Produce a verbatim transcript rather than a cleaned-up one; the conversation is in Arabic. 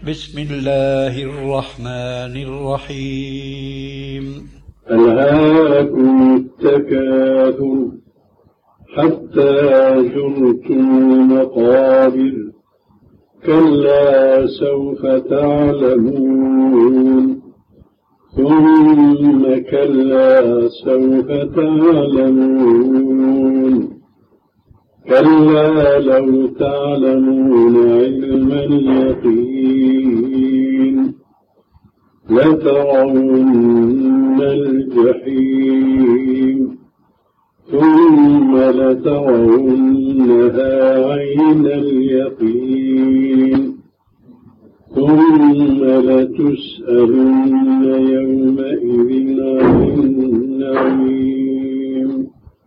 بسم الله الرحمن الرحيم. ألهاكم التكاثر حتى زرتم المقابر كلا سوف تعلمون ثم كلا سوف تعلمون كلا لو تعلمون علم اليقين لترون الجحيم ثم لترونها عين اليقين ثم لتسألن يومئذ عن النعيم.